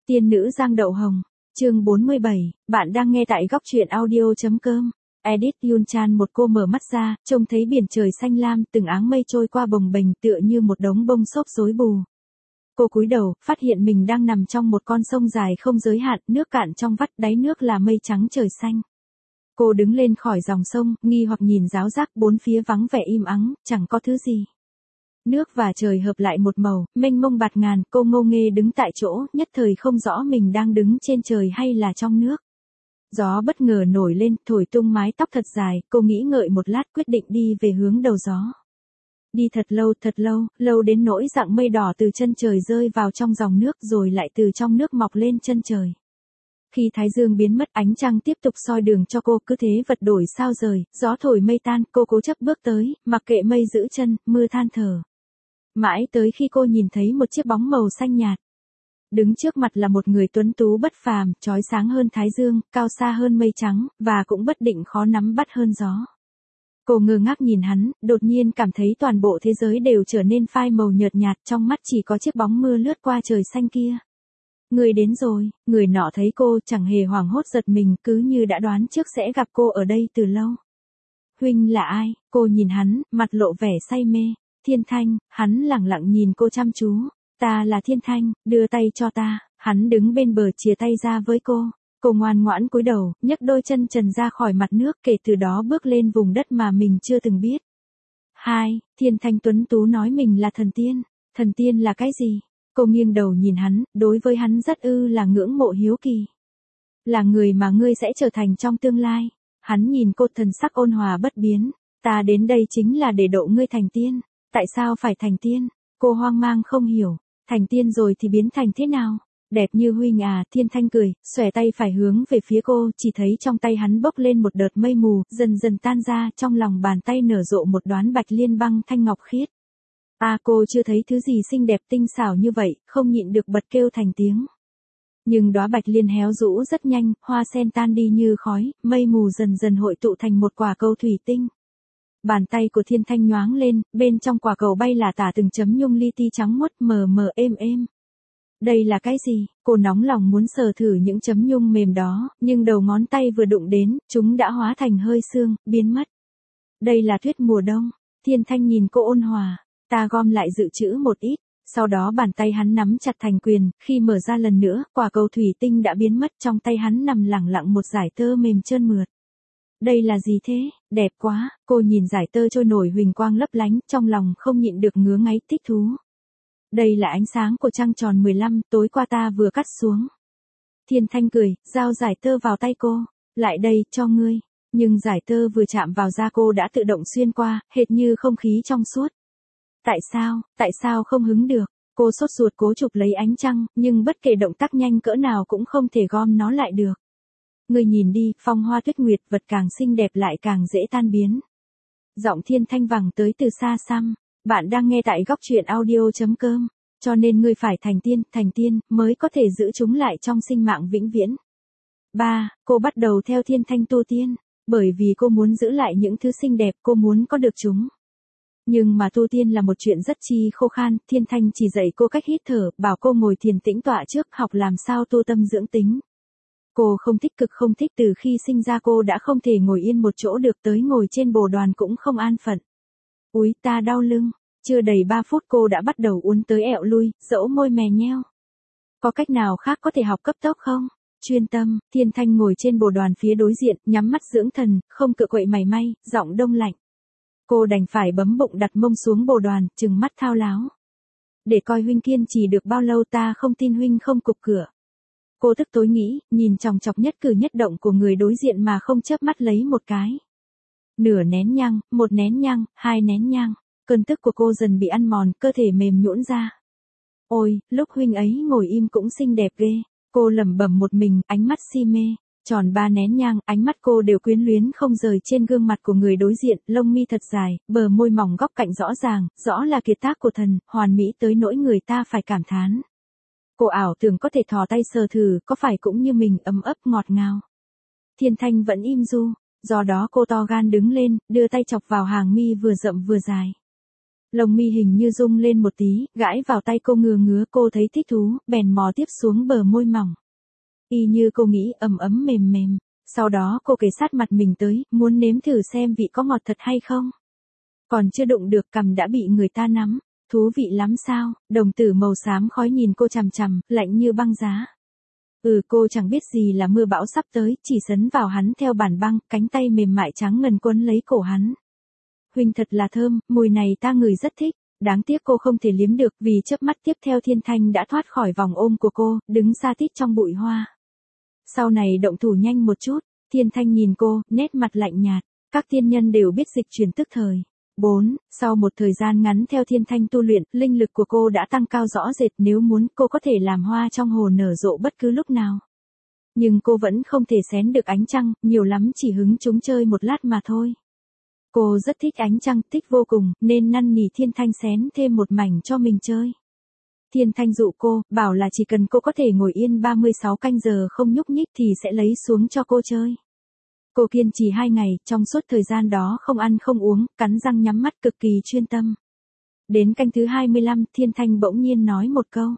Tiên nữ Giang Đậu Hồng, chương 47, bạn đang nghe tại góc truyện audio.com. Edit Yun Chan. Một cô mở mắt ra, trông thấy biển trời xanh lam, từng áng mây trôi qua bồng bềnh tựa như một đống bông xốp rối bù. Cô cúi đầu, phát hiện mình đang nằm trong một con sông dài không giới hạn, nước cạn trong vắt, đáy nước là mây trắng trời xanh. Cô đứng lên khỏi dòng sông, nghi hoặc nhìn ráo rác, bốn phía vắng vẻ im ắng, chẳng có thứ gì. Nước và trời hợp lại một màu, mênh mông bạt ngàn, cô ngô nghê đứng tại chỗ, nhất thời không rõ mình đang đứng trên trời hay là trong nước. Gió bất ngờ nổi lên, thổi tung mái tóc thật dài, cô nghĩ ngợi một lát quyết định đi về hướng đầu gió. Đi thật lâu, lâu đến nỗi dặng mây đỏ từ chân trời rơi vào trong dòng nước rồi lại từ trong nước mọc lên chân trời. Khi thái dương biến mất, ánh trăng tiếp tục soi đường cho cô, cứ thế vật đổi sao rời, gió thổi mây tan, cô cố chấp bước tới, mặc kệ mây giữ chân, mưa than thở. Mãi tới khi cô nhìn thấy một chiếc bóng màu xanh nhạt. Đứng trước mặt là một người tuấn tú bất phàm, chói sáng hơn thái dương, cao xa hơn mây trắng, và cũng bất định khó nắm bắt hơn gió. Cô ngơ ngác nhìn hắn, đột nhiên cảm thấy toàn bộ thế giới đều trở nên phai màu nhợt nhạt, trong mắt chỉ có chiếc bóng mưa lướt qua trời xanh kia. Người đến rồi, người nọ thấy cô chẳng hề hoảng hốt giật mình, cứ như đã đoán trước sẽ gặp cô ở đây từ lâu. Huynh là ai? Cô nhìn hắn, mặt lộ vẻ say mê. Thiên Thanh. Hắn lẳng lặng nhìn cô chăm chú. Ta là Thiên Thanh, đưa tay cho ta. Hắn đứng bên bờ chìa tay ra với cô. Cô ngoan ngoãn cúi đầu, nhấc đôi chân trần ra khỏi mặt nước, kể từ đó bước lên vùng đất mà mình chưa từng biết. Thiên Thanh tuấn tú nói mình là thần tiên. Thần tiên là cái gì? Cô nghiêng đầu nhìn hắn, đối với hắn rất là ngưỡng mộ hiếu kỳ. Là người mà ngươi sẽ trở thành trong tương lai. Hắn nhìn cô, thần sắc ôn hòa bất biến. Ta đến đây chính là để độ ngươi thành tiên. Tại sao phải thành tiên? Cô hoang mang không hiểu. Thành tiên rồi thì biến thành thế nào? Đẹp như huynh à? Thiên Thanh cười, xòe tay phải hướng về phía cô, chỉ thấy trong tay hắn bốc lên một đợt mây mù, dần dần tan ra, trong lòng bàn tay nở rộ một đoán bạch liên băng thanh ngọc khiết. Cô chưa thấy thứ gì xinh đẹp tinh xảo như vậy, không nhịn được bật kêu thành tiếng. Nhưng đóa bạch liên héo rũ rất nhanh, hoa sen tan đi như khói, mây mù dần dần hội tụ thành một quả cầu thủy tinh. Bàn tay của Thiên Thanh nhoáng lên, bên trong quả cầu bay lả tả từng chấm nhung li ti trắng muốt mờ mờ êm êm. Đây là cái gì? Cô nóng lòng muốn sờ thử những chấm nhung mềm đó, nhưng đầu ngón tay vừa đụng đến, chúng đã hóa thành hơi sương, biến mất. Đây là tuyết mùa đông. Thiên Thanh nhìn cô ôn hòa. Ta gom lại dự trữ một ít. Sau đó bàn tay hắn nắm chặt thành quyền, khi mở ra lần nữa, quả cầu thủy tinh đã biến mất, trong tay hắn nằm lẳng lặng một dải tơ mềm trơn mượt. Đây là gì thế? Đẹp quá. Cô nhìn dải tơ trôi nổi huỳnh quang lấp lánh, trong lòng không nhịn được ngứa ngáy thích thú. Đây là ánh sáng của trăng tròn 15, tối qua ta vừa cắt xuống. Thiên Thanh cười, giao dải tơ vào tay cô. Lại đây, cho ngươi. Nhưng dải tơ vừa chạm vào da cô đã tự động xuyên qua, hệt như không khí trong suốt. Tại sao không hứng được? Cô sốt ruột cố chụp lấy ánh trăng, nhưng bất kể động tác nhanh cỡ nào cũng không thể gom nó lại được. Ngươi nhìn đi, phong hoa tuyết nguyệt, vật càng xinh đẹp lại càng dễ tan biến. Giọng Thiên Thanh vẳng tới từ xa xăm. Bạn đang nghe tại góc truyện audio.com. Cho nên ngươi phải thành tiên, mới có thể giữ chúng lại trong sinh mạng vĩnh viễn. Cô bắt đầu theo Thiên Thanh tu tiên. Bởi vì cô muốn giữ lại những thứ xinh đẹp, cô muốn có được chúng. Nhưng mà tu tiên là một chuyện rất chi khô khan, Thiên Thanh chỉ dạy cô cách hít thở, bảo cô ngồi thiền tĩnh tọa trước, học làm sao tu tâm dưỡng tính. Cô không thích từ khi sinh ra cô đã không thể ngồi yên một chỗ được, tới ngồi trên bồ đoàn cũng không an phận. Úi ta đau lưng, chưa đầy 3 phút cô đã bắt đầu uốn tới ẹo lui, dẫu môi mè nheo. Có cách nào khác có thể học cấp tốc không? Chuyên tâm. Thiên Thanh ngồi trên bồ đoàn phía đối diện, nhắm mắt dưỡng thần, không cựa quậy mảy may, giọng đông lạnh. Cô đành phải bấm bụng đặt mông xuống bồ đoàn, trừng mắt thao láo. Để coi huynh kiên trì được bao lâu, ta không tin huynh không cục cửa. Cô tức tối nghĩ, nhìn chòng chọc nhất cử nhất động của người đối diện mà không chớp mắt lấy một cái. Nửa nén nhang, 1 nén nhang, 2 nén nhang, cơn tức của cô dần bị ăn mòn, cơ thể mềm nhũn ra. Ôi, lúc huynh ấy ngồi im cũng xinh đẹp ghê. Cô lẩm bẩm một mình, ánh mắt si mê. Tròn 3 nén nhang, ánh mắt cô đều quyến luyến không rời trên gương mặt của người đối diện, lông mi thật dài, bờ môi mỏng góc cạnh rõ ràng, rõ là kiệt tác của thần, hoàn mỹ tới nỗi người ta phải cảm thán. Cô ảo tưởng có thể thò tay sờ thử, có phải cũng như mình, ấm ấp ngọt ngào. Thiên Thanh vẫn im du, do đó cô to gan đứng lên, đưa tay chọc vào hàng mi vừa rậm vừa dài. Lông mi hình như rung lên một tí, gãi vào tay cô ngứa ngứa, cô thấy thích thú, bèn mò tiếp xuống bờ môi mỏng. Y như cô nghĩ, ấm ấm mềm mềm. Sau đó cô kề sát mặt mình tới, muốn nếm thử xem vị có ngọt thật hay không. Còn chưa đụng được cằm đã bị người ta nắm. Thú vị lắm sao? Đồng tử màu xám khói nhìn cô chằm chằm, lạnh như băng giá. Cô chẳng biết gì là mưa bão sắp tới, chỉ sấn vào hắn theo bản băng, cánh tay mềm mại trắng ngần quấn lấy cổ hắn. Huynh thật là thơm, mùi này ta ngửi rất thích. Đáng tiếc cô không thể liếm được vì chớp mắt tiếp theo Thiên Thanh đã thoát khỏi vòng ôm của cô, đứng xa tít trong bụi hoa. Sau này động thủ nhanh một chút, Thiên Thanh nhìn cô, nét mặt lạnh nhạt. Các tiên nhân đều biết dịch chuyển tức thời. 4. Sau một thời gian ngắn theo Thiên Thanh tu luyện, linh lực của cô đã tăng cao rõ rệt, nếu muốn cô có thể làm hoa trong hồ nở rộ bất cứ lúc nào. Nhưng cô vẫn không thể xén được ánh trăng, nhiều lắm chỉ hứng chúng chơi một lát mà thôi. Cô rất thích ánh trăng, thích vô cùng, nên năn nỉ Thiên Thanh xén thêm một mảnh cho mình chơi. Thiên Thanh dụ cô, bảo là chỉ cần cô có thể ngồi yên 36 canh giờ không nhúc nhích thì sẽ lấy xuống cho cô chơi. Cô kiên trì 2 ngày, trong suốt thời gian đó không ăn không uống, cắn răng nhắm mắt cực kỳ chuyên tâm. Đến canh thứ 25, Thiên Thanh bỗng nhiên nói một câu.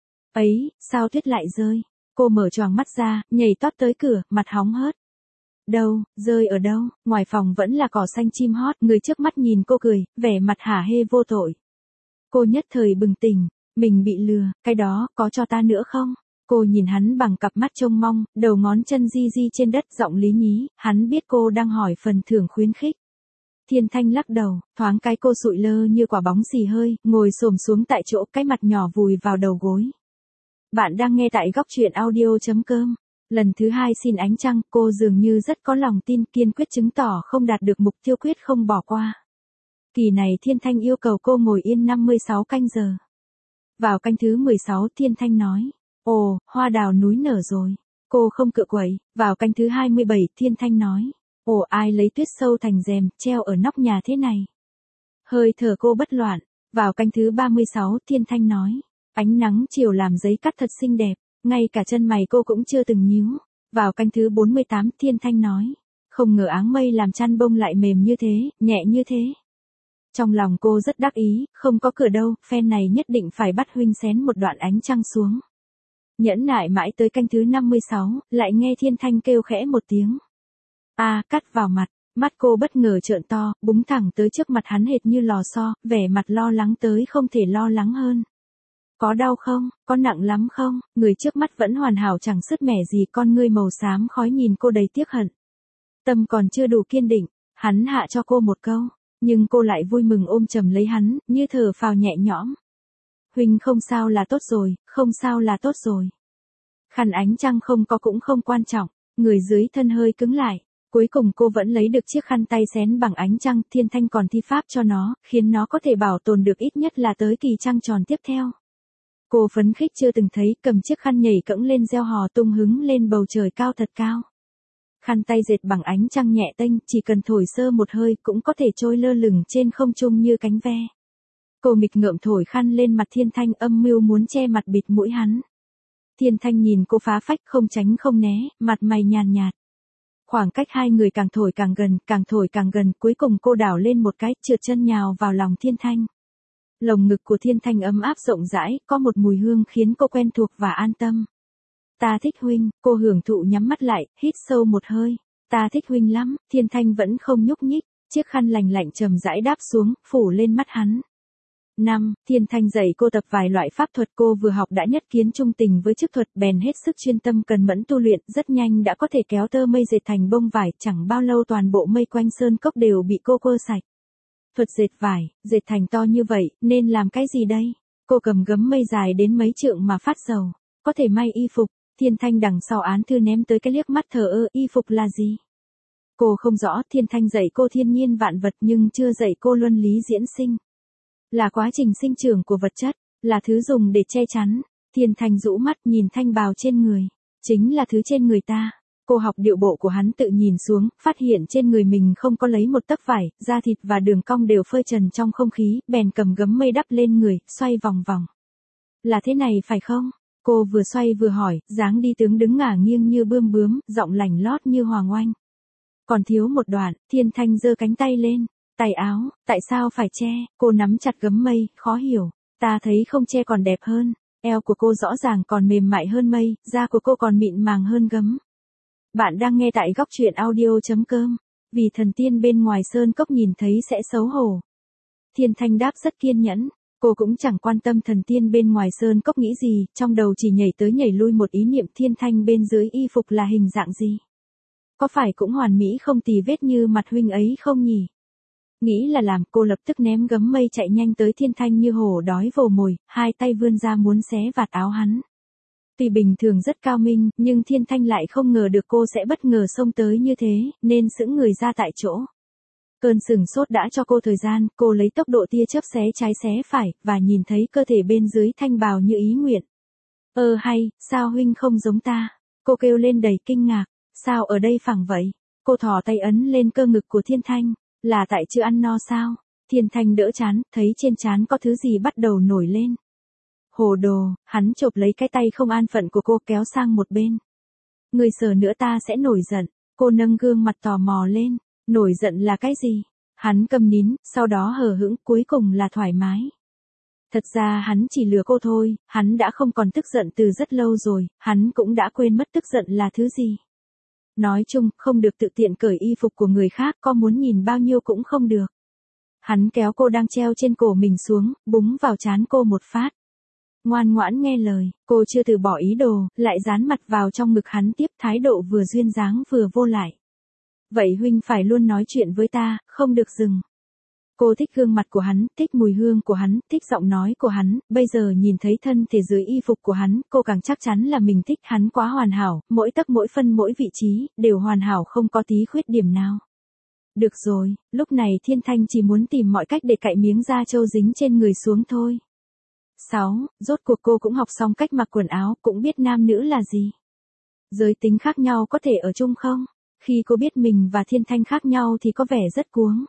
Ấy, sao tuyết lại rơi? Cô mở choàng mắt ra, nhảy tót tới cửa, mặt hóng hớt. Đâu, rơi ở đâu? Ngoài phòng vẫn là cỏ xanh chim hót, người trước mắt nhìn cô cười, vẻ mặt hả hê vô tội. Cô nhất thời bừng tỉnh, mình bị lừa, cái đó, có cho ta nữa không? Cô nhìn hắn bằng cặp mắt trông mong, đầu ngón chân di di trên đất, giọng lý nhí, hắn biết cô đang hỏi phần thưởng khuyến khích. Thiên Thanh lắc đầu, thoáng cái cô sụi lơ như quả bóng xì hơi, ngồi xổm xuống tại chỗ, cái mặt nhỏ vùi vào đầu gối. Bạn đang nghe tại góc truyện audio.com. Lần thứ 2 xin ánh trăng, cô dường như rất có lòng tin, kiên quyết chứng tỏ không đạt được mục tiêu quyết không bỏ qua. Kỳ này Thiên Thanh yêu cầu cô ngồi yên 56 canh giờ. Vào canh thứ 16 Thiên Thanh nói. Ồ, hoa đào núi nở rồi. Cô không cựa quậy. Vào canh thứ 27 Thiên Thanh nói. Ồ, ai lấy tuyết sâu thành rèm, treo ở nóc nhà thế này. Hơi thở cô bất loạn. Vào canh thứ 36 Thiên Thanh nói. Ánh nắng chiều làm giấy cắt thật xinh đẹp. Ngay cả chân mày cô cũng chưa từng nhíu. Vào canh thứ 48 Thiên Thanh nói. Không ngờ áng mây làm chăn bông lại mềm như thế, nhẹ như thế. Trong lòng cô rất đắc ý, không có cửa đâu, phen này nhất định phải bắt huynh xén một đoạn ánh trăng xuống. Nhẫn nại mãi tới canh thứ 56, lại nghe Thiên Thanh kêu khẽ một tiếng. Cắt vào mặt, mắt cô bất ngờ trợn to, búng thẳng tới trước mặt hắn hệt như lò xo, vẻ mặt lo lắng tới không thể lo lắng hơn. Có đau không, có nặng lắm không, người trước mắt vẫn hoàn hảo chẳng sứt mẻ gì, con ngươi màu xám khói nhìn cô đầy tiếc hận. Tâm còn chưa đủ kiên định, hắn hạ cho cô một câu, nhưng cô lại vui mừng ôm chầm lấy hắn, như thở phào nhẹ nhõm. Huynh không sao là tốt rồi, không sao là tốt rồi. Khăn ánh trăng không có cũng không quan trọng, người dưới thân hơi cứng lại. Cuối cùng cô vẫn lấy được chiếc khăn tay xén bằng ánh trăng, Thiên Thanh còn thi pháp cho nó, khiến nó có thể bảo tồn được ít nhất là tới kỳ trăng tròn tiếp theo. Cô phấn khích chưa từng thấy, cầm chiếc khăn nhảy cẫng lên reo hò tung hứng lên bầu trời cao thật cao. Khăn tay dệt bằng ánh trăng nhẹ tênh, chỉ cần thổi sơ một hơi cũng có thể trôi lơ lửng trên không trung như cánh ve. Cô nghịch ngợm thổi khăn lên mặt Thiên Thanh, âm mưu muốn che mặt bịt mũi hắn. Thiên Thanh nhìn cô phá phách không tránh không né, mặt mày nhàn nhạt. Khoảng cách hai người càng thổi càng gần, cuối cùng cô đảo lên một cái, trượt chân nhào vào lòng Thiên Thanh. Lồng ngực của Thiên Thanh ấm áp rộng rãi, có một mùi hương khiến cô quen thuộc và an tâm. Ta thích huynh, cô hưởng thụ nhắm mắt lại, hít sâu một hơi. Ta thích huynh lắm, Thiên Thanh vẫn không nhúc nhích, chiếc khăn lành lạnh trầm rãi đáp xuống, phủ lên mắt hắn. 5. Thiên Thanh dạy cô tập vài loại pháp thuật, cô vừa học đã nhất kiến trung tình với chức thuật, bèn hết sức chuyên tâm cần mẫn tu luyện, rất nhanh đã có thể kéo tơ mây dệt thành bông vải, chẳng bao lâu toàn bộ mây quanh sơn cốc đều bị cô quơ sạch. Thuật dệt vải, dệt thành to như vậy, nên làm cái gì đây? Cô cầm gấm mây dài đến mấy trượng mà phát sầu. Có thể may y phục, Thiên Thanh đằng sau án thư ném tới cái liếc mắt thờ ơ, y phục là gì? Cô không rõ, Thiên Thanh dạy cô thiên nhiên vạn vật nhưng chưa dạy cô luân lý diễn sinh. Là quá trình sinh trưởng của vật chất, là thứ dùng để che chắn. Thiên Thanh rũ mắt nhìn thanh bào trên người, chính là thứ trên người ta. Cô học điệu bộ của hắn, tự nhìn xuống, phát hiện trên người mình không có lấy một tấc vải, da thịt và đường cong đều phơi trần trong không khí, bèn cầm gấm mây đắp lên người, xoay vòng vòng. Là thế này phải không? Cô vừa xoay vừa hỏi, dáng đi tướng đứng ngả nghiêng như bươm bướm, giọng lành lót như hoàng oanh. Còn thiếu một đoạn, Thiên Thanh giơ cánh tay lên, Tay áo, tại sao phải che, cô nắm chặt gấm mây, khó hiểu. Ta thấy không che còn đẹp hơn. Eo của cô rõ ràng còn mềm mại hơn mây, da của cô còn mịn màng hơn gấm. Bạn đang nghe tại góc truyện audio.com. Vì thần tiên bên ngoài sơn cốc nhìn thấy sẽ xấu hổ. Thiên Thanh đáp rất kiên nhẫn. Cô cũng chẳng quan tâm thần tiên bên ngoài sơn cốc nghĩ gì, trong đầu chỉ nhảy tới nhảy lui một ý niệm Thiên Thanh bên dưới y phục là hình dạng gì. Có phải cũng hoàn mỹ không tì vết như mặt huynh ấy không nhỉ? Nghĩ là làm, cô lập tức ném gấm mây chạy nhanh tới Thiên Thanh như hổ đói vồ mồi, hai tay vươn ra muốn xé vạt áo hắn. Tuy bình thường rất cao minh, nhưng Thiên Thanh lại không ngờ được cô sẽ bất ngờ xông tới như thế, nên sững người ra tại chỗ. Cơn sửng sốt đã cho cô thời gian, cô lấy tốc độ tia chớp xé trái xé phải, và nhìn thấy cơ thể bên dưới thanh bào như ý nguyện. Hay, sao huynh không giống ta? Cô kêu lên đầy kinh ngạc, sao ở đây phẳng vậy? Cô thò tay ấn lên cơ ngực của Thiên Thanh, là tại chưa ăn no sao? Thiên Thanh đỡ trán, thấy trên trán có thứ gì bắt đầu nổi lên. Hồ đồ, hắn chộp lấy cái tay không an phận của cô kéo sang một bên. Người sờ nữa ta sẽ nổi giận, cô nâng gương mặt tò mò lên. Nổi giận là cái gì? Hắn câm nín, sau đó hờ hững, cuối cùng là thoải mái. Thật ra hắn chỉ lừa cô thôi, hắn đã không còn tức giận từ rất lâu rồi, hắn cũng đã quên mất tức giận là thứ gì. Nói chung, không được tự tiện cởi y phục của người khác, có muốn nhìn bao nhiêu cũng không được. Hắn kéo cô đang treo trên cổ mình xuống, búng vào trán cô một phát. Ngoan ngoãn nghe lời, cô chưa từ bỏ ý đồ, lại dán mặt vào trong ngực hắn tiếp, thái độ vừa duyên dáng vừa vô lại. Vậy huynh phải luôn nói chuyện với ta, không được dừng. Cô thích gương mặt của hắn, thích mùi hương của hắn, thích giọng nói của hắn, bây giờ nhìn thấy thân thể dưới y phục của hắn, cô càng chắc chắn là mình thích hắn quá hoàn hảo, mỗi tấc mỗi phân mỗi vị trí, đều hoàn hảo không có tí khuyết điểm nào. Được rồi, lúc này Thiên Thanh chỉ muốn tìm mọi cách để cạy miếng da trâu dính trên người xuống thôi. 6. Rốt cuộc cô cũng học xong cách mặc quần áo, cũng biết nam nữ là gì. Giới tính khác nhau có thể ở chung không? Khi cô biết mình và Thiên Thanh khác nhau thì có vẻ rất cuống.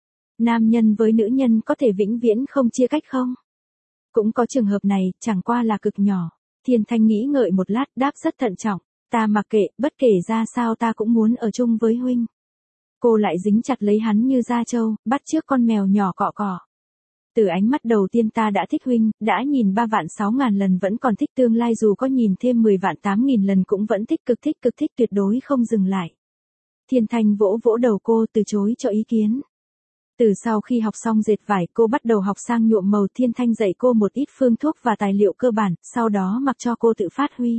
Nam nhân với nữ nhân có thể vĩnh viễn không chia cách không? Cũng có trường hợp này, chẳng qua là cực nhỏ. Thiên Thanh nghĩ ngợi một lát, đáp rất thận trọng. Ta mặc kệ, bất kể ra sao ta cũng muốn ở chung với huynh. Cô lại dính chặt lấy hắn như da trâu, bắt chước con mèo nhỏ cọ cọ. Từ ánh mắt đầu tiên ta đã thích huynh, đã nhìn 3 vạn 6 ngàn lần vẫn còn thích, tương lai dù có nhìn thêm 10 vạn 8 nghìn lần cũng vẫn thích, cực thích tuyệt đối không dừng lại. Thiên Thanh vỗ vỗ đầu cô, từ chối cho ý kiến. Từ sau khi học xong dệt vải, cô bắt đầu học sang nhuộm màu. Thiên Thanh dạy cô một ít phương thuốc và tài liệu cơ bản, sau đó mặc cho cô tự phát huy.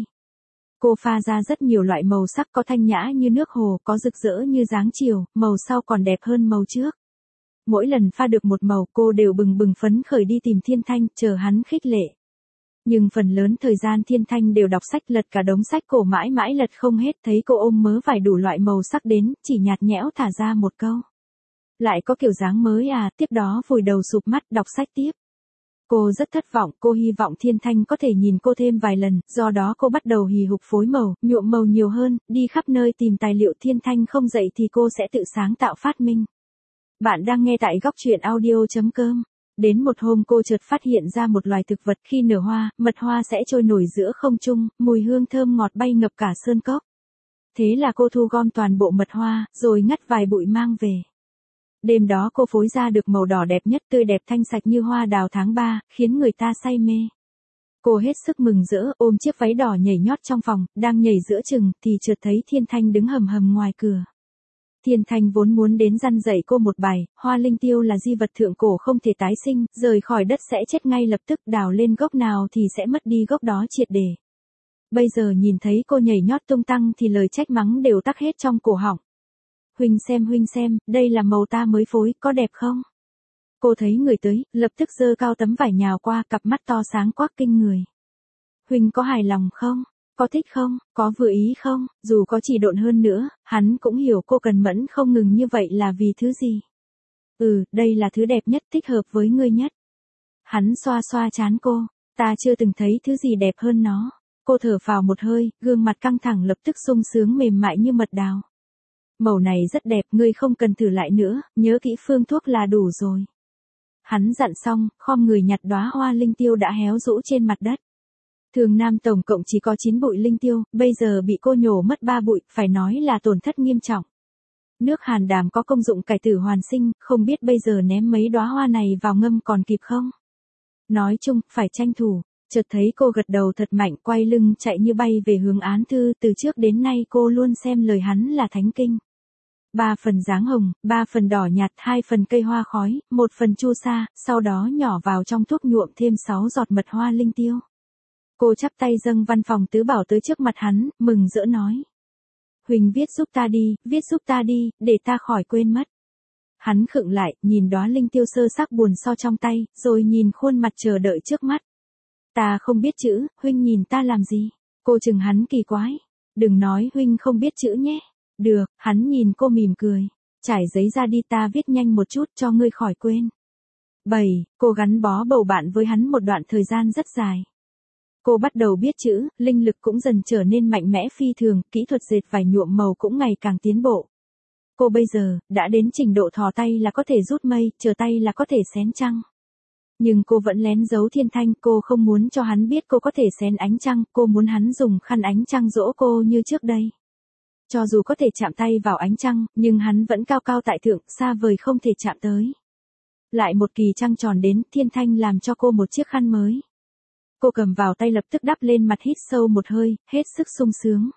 Cô pha ra rất nhiều loại màu sắc, có thanh nhã như nước hồ, có rực rỡ như dáng chiều, màu sau còn đẹp hơn màu trước. Mỗi lần pha được một màu, cô đều bừng bừng phấn khởi đi tìm Thiên Thanh, chờ hắn khích lệ. Nhưng phần lớn thời gian Thiên Thanh đều đọc sách, lật cả đống sách cổ mãi mãi lật không hết, thấy cô ôm mớ vải đủ loại màu sắc đến, chỉ nhạt nhẽo thả ra một câu. Lại có kiểu dáng mới à, tiếp đó vùi đầu sụp mắt đọc sách tiếp. Cô rất thất vọng, cô hy vọng Thiên Thanh có thể nhìn cô thêm vài lần, do đó cô bắt đầu hì hục phối màu, nhuộm màu nhiều hơn, đi khắp nơi tìm tài liệu. Thiên Thanh không dạy thì cô sẽ tự sáng tạo phát minh. Bạn đang nghe tại góc truyện audio.com. Đến một hôm cô chợt phát hiện ra một loài thực vật khi nở hoa, mật hoa sẽ trôi nổi giữa không trung, mùi hương thơm ngọt bay ngập cả sơn cốc. Thế là cô thu gom toàn bộ mật hoa, rồi ngắt vài bụi mang về. Đêm đó cô phối ra được màu đỏ đẹp nhất, tươi đẹp thanh sạch như hoa đào tháng 3, khiến người ta say mê. Cô hết sức mừng rỡ, ôm chiếc váy đỏ nhảy nhót trong phòng, đang nhảy giữa chừng, thì chợt thấy Thiên Thanh đứng hầm hầm ngoài cửa. Thiên Thanh vốn muốn đến răn dạy cô một bài, hoa linh tiêu là di vật thượng cổ không thể tái sinh, rời khỏi đất sẽ chết ngay lập tức, đào lên gốc nào thì sẽ mất đi gốc đó triệt để. Bây giờ nhìn thấy cô nhảy nhót tung tăng thì lời trách mắng đều tắc hết trong cổ họng. Huynh xem, đây là màu ta mới phối, có đẹp không? Cô thấy người tới, lập tức giơ cao tấm vải nhào qua, cặp mắt to sáng quắc kinh người. Huynh có hài lòng không? Có thích không? Có vừa ý không? Dù có chỉ độn hơn nữa, hắn cũng hiểu cô cần mẫn không ngừng như vậy là vì thứ gì. Đây là thứ đẹp nhất, thích hợp với ngươi nhất. Hắn xoa xoa trán cô, ta chưa từng thấy thứ gì đẹp hơn nó. Cô thở phào một hơi, gương mặt căng thẳng lập tức sung sướng mềm mại như mật đào. Màu này rất đẹp, ngươi không cần thử lại nữa, nhớ kỹ phương thuốc là đủ rồi. Hắn dặn xong, khom người nhặt đóa hoa linh tiêu đã héo rũ trên mặt đất. Thường Nam tổng cộng chỉ có 9 bụi linh tiêu, bây giờ bị cô nhổ mất 3 bụi, phải nói là tổn thất nghiêm trọng. Nước hàn đàm có công dụng cải tử hoàn sinh, không biết bây giờ ném mấy đóa hoa này vào ngâm còn kịp không? Nói chung, phải tranh thủ. Chợt thấy cô gật đầu thật mạnh, quay lưng chạy như bay về hướng án thư, từ trước đến nay cô luôn xem lời hắn là thánh kinh. 3 phần dáng hồng, 3 phần đỏ nhạt, 2 phần cây hoa khói, 1 phần chu sa, sau đó nhỏ vào trong thuốc nhuộm thêm 6 giọt mật hoa linh tiêu. Cô chắp tay dâng văn phòng tứ bảo tới trước mặt hắn, mừng rỡ nói. Huỳnh viết giúp ta đi, để ta khỏi quên mất. Hắn khựng lại, nhìn đóa linh tiêu sơ sắc buồn so trong tay, rồi nhìn khuôn mặt chờ đợi trước mắt. Ta không biết chữ, huynh nhìn ta làm gì? Cô chừng hắn kỳ quái. Đừng nói huynh không biết chữ nhé. Được, hắn nhìn cô mỉm cười. Trải giấy ra đi, ta viết nhanh một chút cho ngươi khỏi quên. 7. Cô gắn bó bầu bạn với hắn một đoạn thời gian rất dài. Cô bắt đầu biết chữ, linh lực cũng dần trở nên mạnh mẽ phi thường, kỹ thuật dệt vải nhuộm màu cũng ngày càng tiến bộ. Cô bây giờ, đã đến trình độ thò tay là có thể rút mây, chờ tay là có thể xén trăng. Nhưng cô vẫn lén giấu Thiên Thanh, cô không muốn cho hắn biết cô có thể xén ánh trăng, cô muốn hắn dùng khăn ánh trăng dỗ cô như trước đây. Cho dù có thể chạm tay vào ánh trăng, nhưng hắn vẫn cao cao tại thượng, xa vời không thể chạm tới. Lại một kỳ trăng tròn đến, Thiên Thanh làm cho cô một chiếc khăn mới. Cô cầm vào tay lập tức đắp lên mặt, hít sâu một hơi, hết sức sung sướng.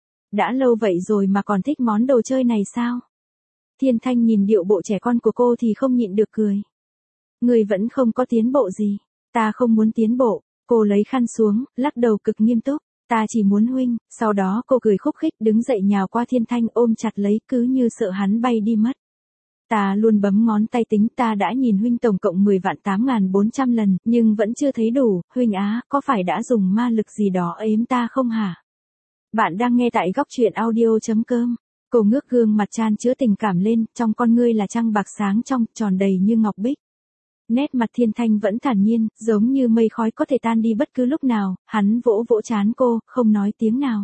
Đã lâu vậy rồi mà còn thích món đồ chơi này sao? Thiên Thanh nhìn điệu bộ trẻ con của cô thì không nhịn được cười. Người vẫn không có tiến bộ gì. Ta không muốn tiến bộ. Cô lấy khăn xuống, lắc đầu cực nghiêm túc. Ta chỉ muốn huynh. Sau đó cô cười khúc khích đứng dậy nhào qua Thiên Thanh ôm chặt lấy, cứ như sợ hắn bay đi mất. Ta luôn bấm ngón tay tính, ta đã nhìn huynh tổng cộng 10.8.400 lần, nhưng vẫn chưa thấy đủ. Huynh á, có phải đã dùng ma lực gì đó ếm ta không hả? Bạn đang nghe tại góc truyện audio.com. Cô ngước gương mặt chan chứa tình cảm lên, trong con ngươi là trăng bạc sáng trong, tròn đầy như ngọc bích. Nét mặt Thiên Thanh vẫn thản nhiên, giống như mây khói có thể tan đi bất cứ lúc nào, hắn vỗ vỗ trán cô, không nói tiếng nào.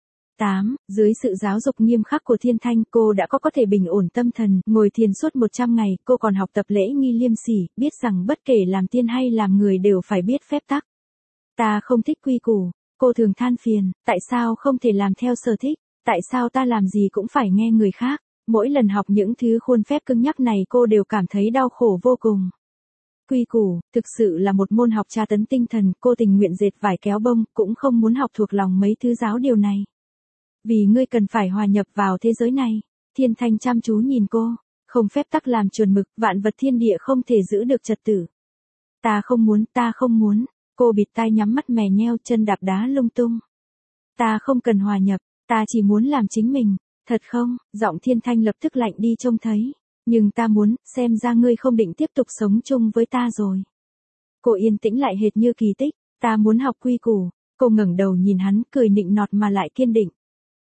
8. Dưới sự giáo dục nghiêm khắc của Thiên Thanh, cô đã có thể bình ổn tâm thần, ngồi thiền suốt 100 ngày, cô còn học tập lễ nghi liêm sỉ, biết rằng bất kể làm tiên hay làm người đều phải biết phép tắc. Ta không thích quy củ, cô thường than phiền, tại sao không thể làm theo sở thích, tại sao ta làm gì cũng phải nghe người khác. Mỗi lần học những thứ khuôn phép cứng nhắc này cô đều cảm thấy đau khổ vô cùng. Quy củ, thực sự là một môn học tra tấn tinh thần, cô tình nguyện dệt vải kéo bông, cũng không muốn học thuộc lòng mấy thứ giáo điều này. Vì ngươi cần phải hòa nhập vào thế giới này. Thiên Thanh chăm chú nhìn cô, không phép tắc làm chuẩn mực, vạn vật thiên địa không thể giữ được trật tự. Ta không muốn, cô bịt tai nhắm mắt mè nheo, chân đạp đá lung tung. Ta không cần hòa nhập, ta chỉ muốn làm chính mình, thật không? Giọng Thiên Thanh lập tức lạnh đi trông thấy. Nhưng ta muốn, xem ra ngươi không định tiếp tục sống chung với ta rồi. Cô yên tĩnh lại hệt như kỳ tích, ta muốn học quy củ. Cô ngẩng đầu nhìn hắn, cười nịnh nọt mà lại kiên định.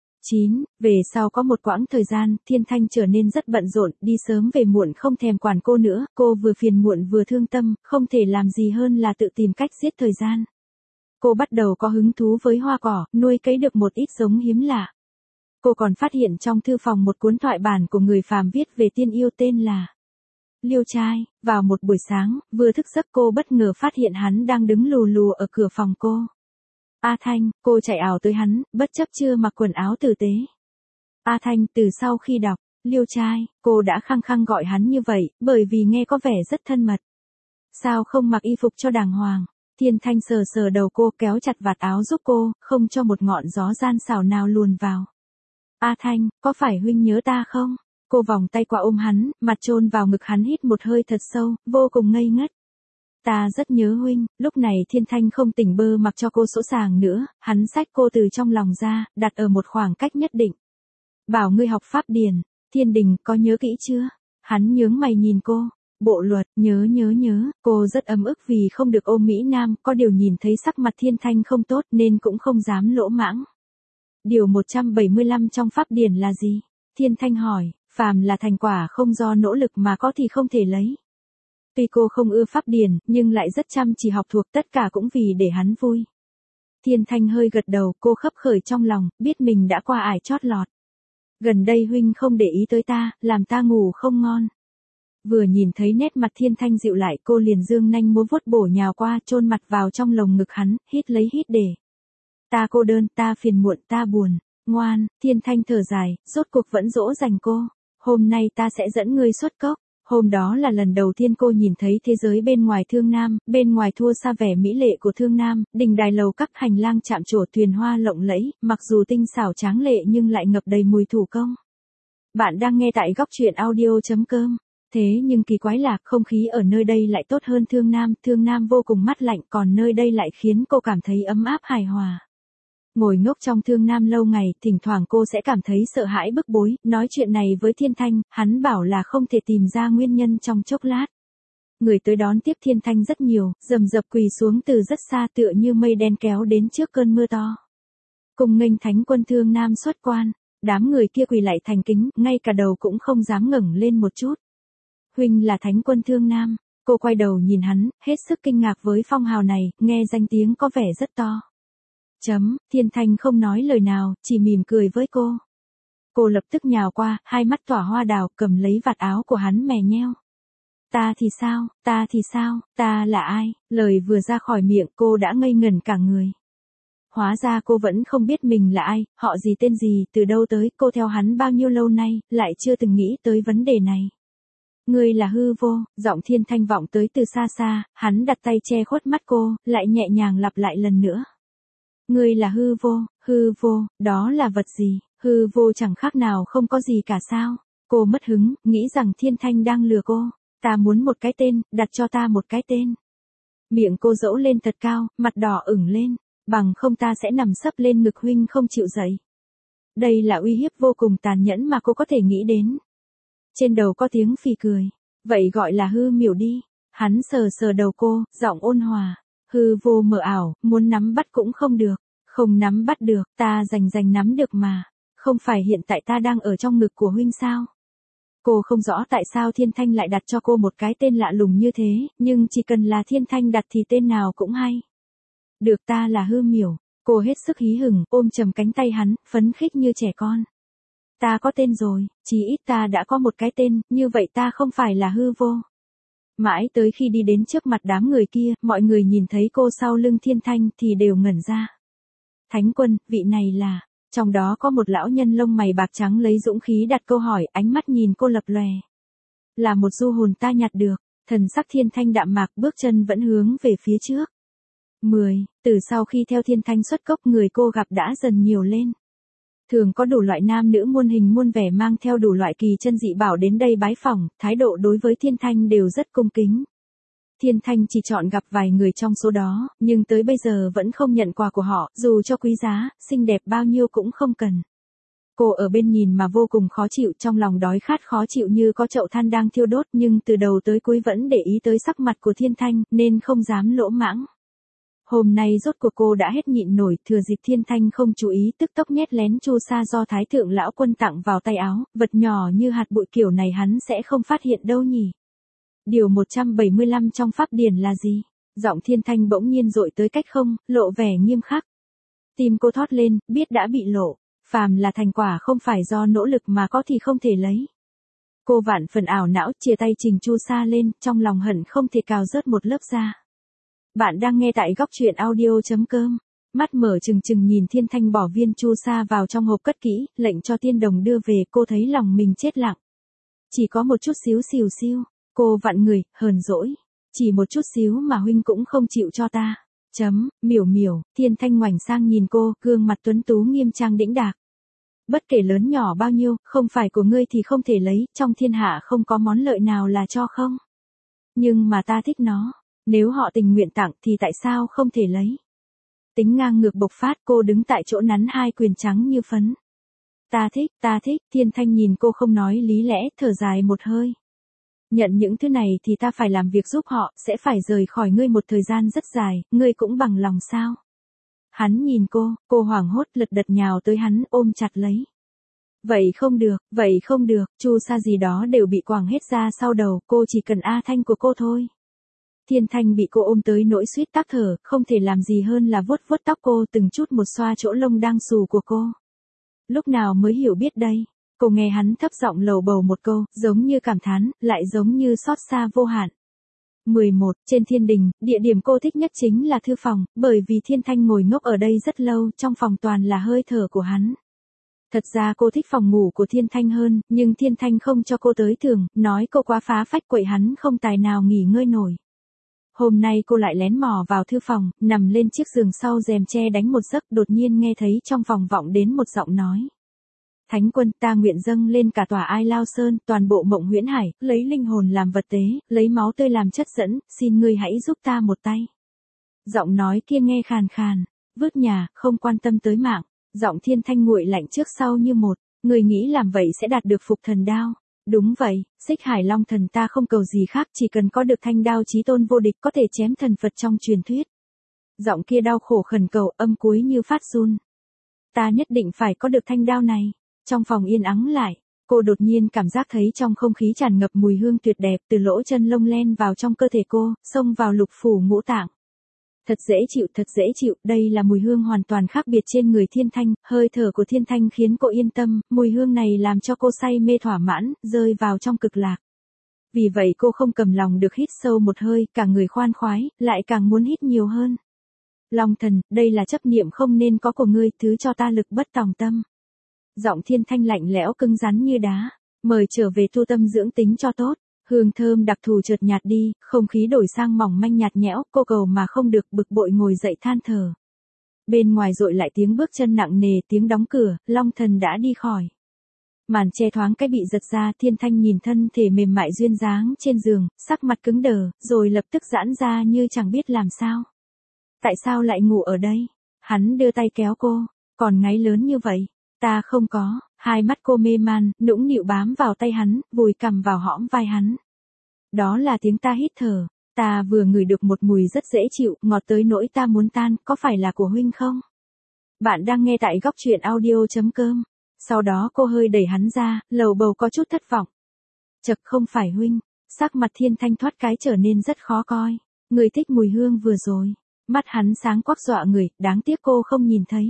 9. Về sau có một quãng thời gian, Thiên Thanh trở nên rất bận rộn, đi sớm về muộn không thèm quản cô nữa, cô vừa phiền muộn vừa thương tâm, không thể làm gì hơn là tự tìm cách giết thời gian. Cô bắt đầu có hứng thú với hoa cỏ, nuôi cấy được một ít giống hiếm lạ. Cô còn phát hiện trong thư phòng một cuốn thoại bản của người phàm viết về tiên yêu tên là Liêu Trai. Vào một buổi sáng, vừa thức giấc cô bất ngờ phát hiện hắn đang đứng lù lù ở cửa phòng cô. A Thanh, cô chạy ảo tới hắn, bất chấp chưa mặc quần áo tử tế. A Thanh, từ sau khi đọc Liêu Trai, cô đã khăng khăng gọi hắn như vậy, bởi vì nghe có vẻ rất thân mật. Sao không mặc y phục cho đàng hoàng? Thiên Thanh sờ sờ đầu cô, kéo chặt vạt áo giúp cô, không cho một ngọn gió gian xảo nào luồn vào. A Thanh, có phải huynh nhớ ta không? Cô vòng tay qua ôm hắn, mặt chôn vào ngực hắn, hít một hơi thật sâu, vô cùng ngây ngất. Ta rất nhớ huynh. Lúc này Thiên Thanh không tỉnh bơ mặc cho cô sỗ sàng nữa, hắn xách cô từ trong lòng ra, đặt ở một khoảng cách nhất định. Bảo ngươi học pháp điển, Thiên Đình, có nhớ kỹ chưa? Hắn nhướng mày nhìn cô. Bộ luật, nhớ, cô rất ấm ức vì không được ôm Mỹ Nam, có điều nhìn thấy sắc mặt Thiên Thanh không tốt nên cũng không dám lỗ mãng. Điều 175 trong pháp điển là gì? Thiên Thanh hỏi, phàm là thành quả không do nỗ lực mà có thì không thể lấy. Tuy cô không ưa pháp điển, nhưng lại rất chăm chỉ học thuộc, tất cả cũng vì để hắn vui. Thiên Thanh hơi gật đầu, cô khấp khởi trong lòng, biết mình đã qua ải chót lọt. Gần đây huynh không để ý tới ta, làm ta ngủ không ngon. Vừa nhìn thấy nét mặt Thiên Thanh dịu lại, cô liền dương nanh múa vuốt bổ nhào qua, chôn mặt vào trong lồng ngực hắn, hít lấy hít để. Ta cô đơn, ta phiền muộn, ta buồn. Ngoan, Thiên Thanh thở dài, rốt cuộc vẫn dỗ dành cô. hôm nay ta sẽ dẫn ngươi xuất cốc. Hôm đó là lần đầu tiên cô nhìn thấy thế giới bên ngoài Thương Nam, bên ngoài thua xa vẻ mỹ lệ của Thương Nam, đình đài lầu các hành lang chạm trổ thuyền hoa lộng lẫy, mặc dù tinh xảo tráng lệ nhưng lại ngập đầy mùi thủ công. Bạn đang nghe tại góc truyện audio.com. Thế nhưng kỳ quái là không khí ở nơi đây lại tốt hơn Thương Nam vô cùng mát lạnh, còn nơi đây lại khiến cô cảm thấy ấm áp hài hòa. Ngồi ngốc trong Thương Nam lâu ngày, thỉnh thoảng cô sẽ cảm thấy sợ hãi bức bối, nói chuyện này với Thiên Thanh, hắn bảo là không thể tìm ra nguyên nhân trong chốc lát. Người tới đón tiếp Thiên Thanh rất nhiều, rầm rập quỳ xuống từ rất xa tựa như mây đen kéo đến trước cơn mưa to. Cùng nghênh thánh quân Thương Nam xuất quan, đám người kia quỳ lại thành kính, ngay cả đầu cũng không dám ngẩng lên một chút. Huynh là thánh quân Thương Nam, cô quay đầu nhìn hắn, hết sức kinh ngạc với phong hào này, nghe danh tiếng có vẻ rất to. Thiên Thanh không nói lời nào, chỉ mỉm cười với cô. Cô lập tức nhào qua, hai mắt tỏa hoa đào, cầm lấy vạt áo của hắn mè nheo. Ta thì sao, ta là ai? Lời vừa ra khỏi miệng cô đã ngây ngẩn cả người. Hóa ra cô vẫn không biết mình là ai, họ gì tên gì, từ đâu tới, cô theo hắn bao nhiêu lâu nay, lại chưa từng nghĩ tới vấn đề này. Ngươi là hư vô, giọng Thiên Thanh vọng tới từ xa xa, hắn đặt tay che khuất mắt cô, lại nhẹ nhàng lặp lại lần nữa. Ngươi là hư vô, đó là vật gì, hư vô chẳng khác nào không có gì cả sao. Cô mất hứng, nghĩ rằng Thiên Thanh đang lừa cô. Ta muốn một cái tên, đặt cho ta một cái tên. Miệng cô dẫu lên thật cao, mặt đỏ ửng lên, bằng không ta sẽ nằm sấp lên ngực huynh không chịu dậy. Đây là uy hiếp vô cùng tàn nhẫn mà cô có thể nghĩ đến. Trên đầu có tiếng phì cười, vậy gọi là hư miểu đi. Hắn sờ sờ đầu cô, giọng ôn hòa. Hư vô mờ ảo, muốn nắm bắt cũng không được. Không nắm bắt được, ta rành nắm được mà. Không phải hiện tại ta đang ở trong ngực của huynh sao? Cô không rõ tại sao Thiên Thanh lại đặt cho cô một cái tên lạ lùng như thế, nhưng chỉ cần là Thiên Thanh đặt thì tên nào cũng hay. Được, ta là hư miểu. Cô hết sức hí hửng, ôm chầm cánh tay hắn, phấn khích như trẻ con. Ta có tên rồi, chí ít ta đã có một cái tên, như vậy ta không phải là hư vô. Mãi tới khi đi đến trước mặt đám người kia, mọi người nhìn thấy cô sau lưng Thiên Thanh thì đều ngẩn ra. Thánh quân, vị này là... Trong đó có một lão nhân lông mày bạc trắng lấy dũng khí đặt câu hỏi, ánh mắt nhìn cô lập lòe. Là một du hồn ta nhặt được, thần sắc Thiên Thanh đạm mạc, bước chân vẫn hướng về phía trước. Từ sau khi theo Thiên Thanh xuất cốc, người cô gặp đã dần nhiều lên. Thường có đủ loại nam nữ muôn hình muôn vẻ mang theo đủ loại kỳ chân dị bảo đến đây bái phỏng, thái độ đối với Thiên Thanh đều rất cung kính. Thiên Thanh chỉ chọn gặp vài người trong số đó, nhưng tới bây giờ vẫn không nhận quà của họ, dù cho quý giá, xinh đẹp bao nhiêu cũng không cần. Cô ở bên nhìn mà vô cùng khó chịu, trong lòng đói khát khó chịu như có chậu than đang thiêu đốt, nhưng từ đầu tới cuối vẫn để ý tới sắc mặt của Thiên Thanh, nên không dám lỗ mãng. Hôm nay rốt cuộc cô đã hết nhịn nổi, thừa dịp Thiên Thanh không chú ý, tức tốc nhét lén chu sa do Thái Thượng Lão Quân tặng vào tay áo, vật nhỏ như hạt bụi kiểu này hắn sẽ không phát hiện đâu nhỉ. Điều 175 trong pháp điển là gì? Giọng Thiên Thanh bỗng nhiên dội tới cách không, lộ vẻ nghiêm khắc. Tim cô thót lên, biết đã bị lộ. Phàm là thành quả không phải do nỗ lực mà có thì không thể lấy. Cô vạn phần ảo não, chia tay trình chu sa lên, trong lòng hận không thể cào rớt một lớp da. Bạn đang nghe tại góc truyện audio.com. Mắt mở trừng trừng nhìn Thiên Thanh bỏ viên chu sa vào trong hộp cất kỹ, lệnh cho tiên đồng đưa về, cô thấy lòng mình chết lặng. Chỉ có một chút xíu xìu xiu. Cô vặn người, hờn dỗi. Chỉ một chút xíu mà huynh cũng không chịu cho ta. Miểu, Thiên Thanh ngoảnh sang nhìn cô, gương mặt tuấn tú nghiêm trang đĩnh đạc. Bất kể lớn nhỏ bao nhiêu, không phải của ngươi thì không thể lấy, trong thiên hạ không có món lợi nào là cho không. Nhưng mà ta thích nó, nếu họ tình nguyện tặng thì tại sao không thể lấy. Tính ngang ngược bộc phát, cô đứng tại chỗ nắn hai quyền trắng như phấn. Ta thích, Thiên Thanh nhìn cô không nói lý lẽ, thở dài một hơi. Nhận những thứ này thì ta phải làm việc giúp họ, sẽ phải rời khỏi ngươi một thời gian rất dài, ngươi cũng bằng lòng sao? Hắn nhìn cô hoảng hốt lật đật nhào tới hắn, ôm chặt lấy. Vậy không được, chu sa gì đó đều bị quàng hết ra sau đầu, cô chỉ cần A Thanh của cô thôi. Thiên Thanh bị cô ôm tới nỗi suýt tắc thở, không thể làm gì hơn là vuốt vuốt tóc cô, từng chút một xoa chỗ lông đang xù của cô. Lúc nào mới hiểu biết đây? Cô nghe hắn thấp giọng lầu bầu một câu, giống như cảm thán, lại giống như xót xa vô hạn. 11. Trên thiên đình, địa điểm cô thích nhất chính là thư phòng, bởi vì Thiên Thanh ngồi ngốc ở đây rất lâu, trong phòng toàn là hơi thở của hắn. Thật ra cô thích phòng ngủ của Thiên Thanh hơn, nhưng Thiên Thanh không cho cô tới thường, nói cô quá phá phách quậy hắn không tài nào nghỉ ngơi nổi. Hôm nay cô lại lén mò vào thư phòng, nằm lên chiếc giường sau rèm che đánh một giấc, đột nhiên nghe thấy trong phòng vọng đến một giọng nói. Thánh quân, ta nguyện dâng lên cả tòa Ai Lao Sơn, toàn bộ Mộng Huyễn Hải, lấy linh hồn làm vật tế, lấy máu tươi làm chất dẫn, xin ngươi hãy giúp ta một tay. Giọng nói kia nghe khàn khàn, vứt nhà, không quan tâm tới mạng. Giọng Thiên Thanh nguội lạnh trước sau như một, người nghĩ làm vậy sẽ đạt được phục thần đao. Đúng vậy, Xích Hải Long thần ta không cầu gì khác, chỉ cần có được thanh đao chí tôn vô địch có thể chém thần Phật trong truyền thuyết. Giọng kia đau khổ khẩn cầu, âm cuối như phát run. Ta nhất định phải có được thanh đao này. Trong phòng yên ắng lại, cô đột nhiên cảm giác thấy trong không khí tràn ngập mùi hương tuyệt đẹp từ lỗ chân lông len vào trong cơ thể cô, xông vào lục phủ ngũ tạng. Thật dễ chịu, đây là mùi hương hoàn toàn khác biệt trên người Thiên Thanh, hơi thở của Thiên Thanh khiến cô yên tâm, mùi hương này làm cho cô say mê thỏa mãn, rơi vào trong cực lạc. Vì vậy cô không cầm lòng được hít sâu một hơi, cả người khoan khoái, lại càng muốn hít nhiều hơn. Long thần, đây là chấp niệm không nên có của ngươi, thứ cho ta lực bất tòng tâm. Giọng Thiên Thanh lạnh lẽo cứng rắn như đá, mời trở về tu tâm dưỡng tính cho tốt. Hương thơm đặc thù chợt nhạt đi, không khí đổi sang mỏng manh nhạt nhẽo, cô cầu mà không được, bực bội ngồi dậy than thở. Bên ngoài dội lại tiếng bước chân nặng nề, tiếng đóng cửa, Long thần đã đi khỏi. Màn che thoáng cái bị giật ra, Thiên Thanh nhìn thân thể mềm mại duyên dáng trên giường, sắc mặt cứng đờ, rồi lập tức giãn ra như chẳng biết làm sao. Tại sao lại ngủ ở đây? Hắn đưa tay kéo cô, còn ngáy lớn như vậy. Ta không có, hai mắt cô mê man, nũng nịu bám vào tay hắn, vùi cằm vào hõm vai hắn. Đó là tiếng ta hít thở, ta vừa ngửi được một mùi rất dễ chịu, ngọt tới nỗi ta muốn tan, có phải là của huynh không? Bạn đang nghe tại góc truyện audio.com. Sau đó cô hơi đẩy hắn ra, lầu bầu có chút thất vọng. Chật không phải huynh, sắc mặt Thiên Thanh thoát cái trở nên rất khó coi. Người thích mùi hương vừa rồi, mắt hắn sáng quắc dọa người, đáng tiếc cô không nhìn thấy.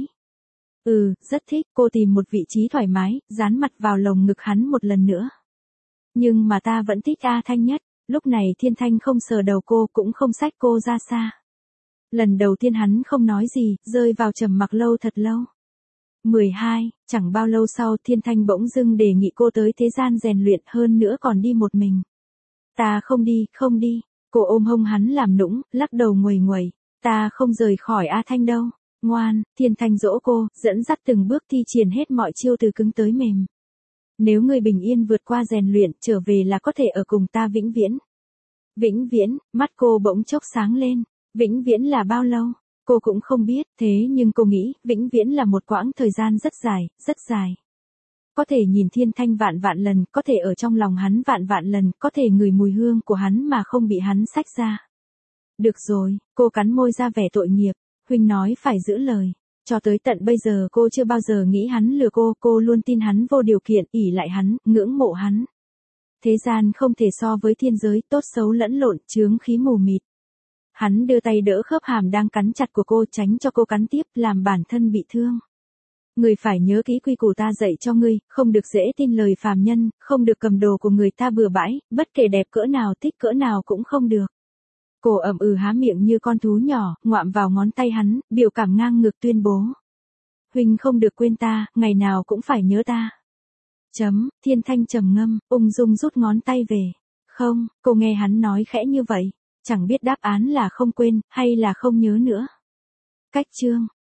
Rất thích, cô tìm một vị trí thoải mái, dán mặt vào lồng ngực hắn một lần nữa. Nhưng mà ta vẫn thích A Thanh nhất, lúc này Thiên Thanh không sờ đầu cô, cũng không xách cô ra xa. Lần đầu tiên hắn không nói gì, rơi vào trầm mặc lâu thật lâu. 12, chẳng bao lâu sau Thiên Thanh bỗng dưng đề nghị cô tới thế gian rèn luyện, hơn nữa còn đi một mình. Ta không đi, cô ôm hông hắn làm nũng, lắc đầu nguầy nguầy, ta không rời khỏi A Thanh đâu. Ngoan, Thiên Thanh dỗ cô, dẫn dắt từng bước thi triển hết mọi chiêu từ cứng tới mềm. Nếu ngươi bình yên vượt qua rèn luyện, trở về là có thể ở cùng ta vĩnh viễn. Vĩnh viễn, mắt cô bỗng chốc sáng lên. Vĩnh viễn là bao lâu? Cô cũng không biết, thế nhưng cô nghĩ, vĩnh viễn là một quãng thời gian rất dài, rất dài. Có thể nhìn Thiên Thanh vạn vạn lần, có thể ở trong lòng hắn vạn vạn lần, có thể ngửi mùi hương của hắn mà không bị hắn xách ra. Được rồi, cô cắn môi ra vẻ tội nghiệp. Huynh nói phải giữ lời. Cho tới tận bây giờ cô chưa bao giờ nghĩ hắn lừa cô luôn tin hắn vô điều kiện, ỷ lại hắn, ngưỡng mộ hắn. Thế gian không thể so với thiên giới, tốt xấu lẫn lộn, chướng khí mù mịt. Hắn đưa tay đỡ khớp hàm đang cắn chặt của cô, tránh cho cô cắn tiếp, làm bản thân bị thương. Người phải nhớ kỹ quy củ ta dạy cho ngươi, không được dễ tin lời phàm nhân, không được cầm đồ của người ta bừa bãi, bất kể đẹp cỡ nào thích cỡ nào cũng không được. Cô há miệng như con thú nhỏ, ngoạm vào ngón tay hắn, biểu cảm ngang ngược tuyên bố. Huynh không được quên ta, ngày nào cũng phải nhớ ta. Thiên Thanh trầm ngâm, ung dung rút ngón tay về. Không, cô nghe hắn nói khẽ như vậy, chẳng biết đáp án là không quên, hay là không nhớ nữa. Cách chương.